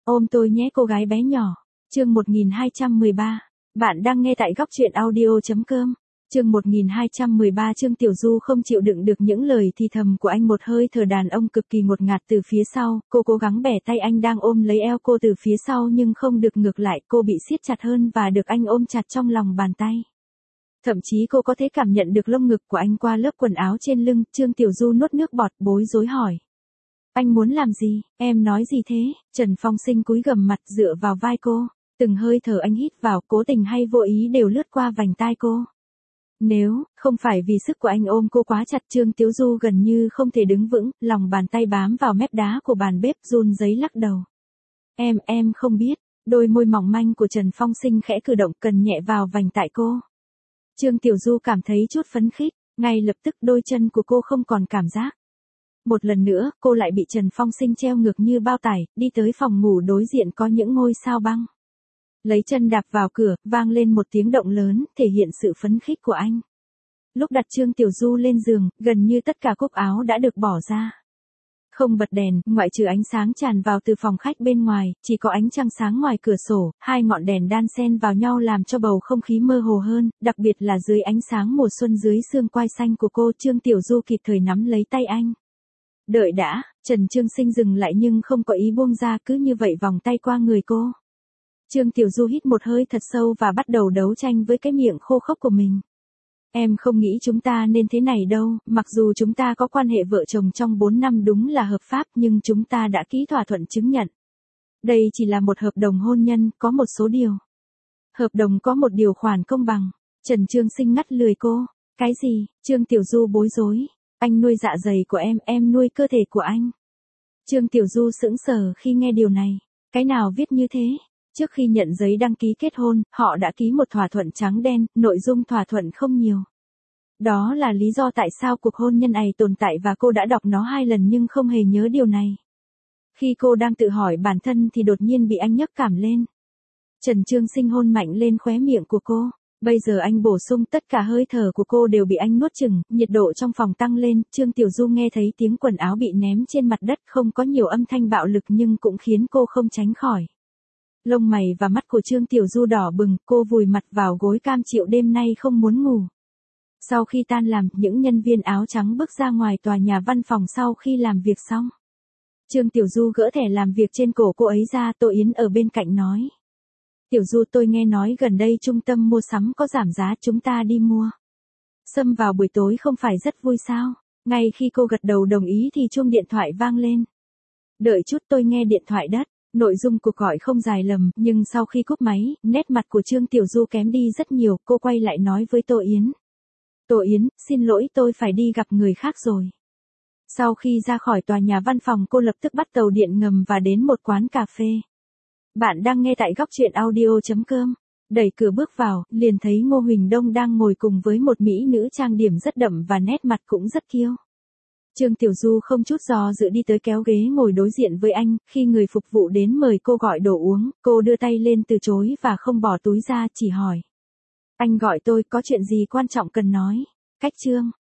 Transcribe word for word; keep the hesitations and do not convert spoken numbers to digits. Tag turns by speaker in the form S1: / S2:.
S1: Ôm tôi nhé cô gái bé nhỏ. Chương một nghìn hai trăm mười ba. Bạn đang nghe tại góc truyện audio.com. Chương một nghìn hai trăm mười ba. Trương Tiểu Du không chịu đựng được những lời thì thầm của anh, một hơi thở đàn ông cực kỳ ngột ngạt từ phía sau, cô cố gắng bẻ tay anh đang ôm lấy eo cô từ phía sau nhưng không được, ngược lại cô bị siết chặt hơn và được anh ôm chặt trong lòng bàn tay. Thậm chí cô có thể cảm nhận được lông ngực của anh qua lớp quần áo trên lưng. Trương Tiểu Du nuốt nước bọt, bối rối hỏi. Anh muốn làm gì, em nói gì thế? Trần Phong Sinh cúi gằm mặt dựa vào vai cô, từng hơi thở anh hít vào cố tình hay vô ý đều lướt qua vành tai cô. Nếu không phải vì sức của anh ôm cô quá chặt, Trương Tiểu Du gần như không thể đứng vững, lòng bàn tay bám vào mép đá của bàn bếp run rẩy lắc đầu. Em, em không biết. Đôi môi mỏng manh của Trần Phong Sinh khẽ cử động, cần nhẹ vào vành tai cô. Trương Tiểu Du cảm thấy chút phấn khích, ngay lập tức đôi chân của cô không còn cảm giác. Một lần nữa, cô lại bị Trần Phong Sinh treo ngược như bao tải, đi tới phòng ngủ đối diện có những ngôi sao băng. Lấy chân đạp vào cửa, vang lên một tiếng động lớn, thể hiện sự phấn khích của anh. Lúc đặt Trương Tiểu Du lên giường, gần như tất cả cúc áo đã được bỏ ra. Không bật đèn, ngoại trừ ánh sáng tràn vào từ phòng khách bên ngoài, chỉ có ánh trăng sáng ngoài cửa sổ, hai ngọn đèn đan xen vào nhau làm cho bầu không khí mơ hồ hơn, đặc biệt là dưới ánh sáng mùa xuân dưới xương quai xanh của cô. Trương Tiểu Du kịp thời nắm lấy tay anh. Đợi đã, Trần Trương Sinh dừng lại nhưng không có ý buông ra, cứ như vậy vòng tay qua người cô. Trương Tiểu Du hít một hơi thật sâu và bắt đầu đấu tranh với cái miệng khô khốc của mình. Em không nghĩ chúng ta nên thế này đâu, mặc dù chúng ta có quan hệ vợ chồng trong bốn năm đúng là hợp pháp, nhưng chúng ta đã ký thỏa thuận chứng nhận. Đây chỉ là một hợp đồng hôn nhân, có một số điều. Hợp đồng có một điều khoản công bằng. Trần Trương Sinh ngắt lời cô. Cái gì? Trương Tiểu Du bối rối. Anh nuôi dạ dày của em, em nuôi cơ thể của anh. Trương Tiểu Du sững sờ khi nghe điều này. Cái nào viết như thế? Trước khi nhận giấy đăng ký kết hôn, họ đã ký một thỏa thuận trắng đen, nội dung thỏa thuận không nhiều. Đó là lý do tại sao cuộc hôn nhân này tồn tại và cô đã đọc nó hai lần nhưng không hề nhớ điều này. Khi cô đang tự hỏi bản thân thì đột nhiên bị anh nhấc cảm lên. Trần Trương Sinh hôn mạnh lên khóe miệng của cô. Bây giờ anh bổ sung, tất cả hơi thở của cô đều bị anh nuốt chửng, nhiệt độ trong phòng tăng lên. Trương Tiểu Du nghe thấy tiếng quần áo bị ném trên mặt đất, không có nhiều âm thanh bạo lực nhưng cũng khiến cô không tránh khỏi. Lông mày và mắt của Trương Tiểu Du đỏ bừng, cô vùi mặt vào gối cam chịu đêm nay không muốn ngủ. Sau khi tan làm, những nhân viên áo trắng bước ra ngoài tòa nhà văn phòng sau khi làm việc xong. Trương Tiểu Du gỡ thẻ làm việc trên cổ cô ấy ra, Tô Yến ở bên cạnh nói. Tiểu Du, tôi nghe nói gần đây trung tâm mua sắm có giảm giá, chúng ta đi mua sâm vào buổi tối không phải rất vui sao? Ngay khi cô gật đầu đồng ý thì chuông điện thoại vang lên. Đợi chút, tôi nghe điện thoại đất. Nội dung cuộc gọi không dài lầm, nhưng sau khi cúp máy, nét mặt của Trương Tiểu Du kém đi rất nhiều, cô quay lại nói với Tô Yến. Tô Yến, xin lỗi, tôi phải đi gặp người khác rồi. Sau khi ra khỏi tòa nhà văn phòng, cô lập tức bắt tàu điện ngầm và đến một quán cà phê. Bạn đang nghe tại góc truyện audio.com. Đẩy cửa bước vào, liền thấy Ngô Huỳnh Đông đang ngồi cùng với một mỹ nữ trang điểm rất đậm và nét mặt cũng rất kiêu. Trương Tiểu Du không chút do dự đi tới kéo ghế ngồi đối diện với anh, khi người phục vụ đến mời cô gọi đồ uống, cô đưa tay lên từ chối và không bỏ túi ra, chỉ hỏi. Anh gọi tôi, có chuyện gì quan trọng cần nói? Cách Trương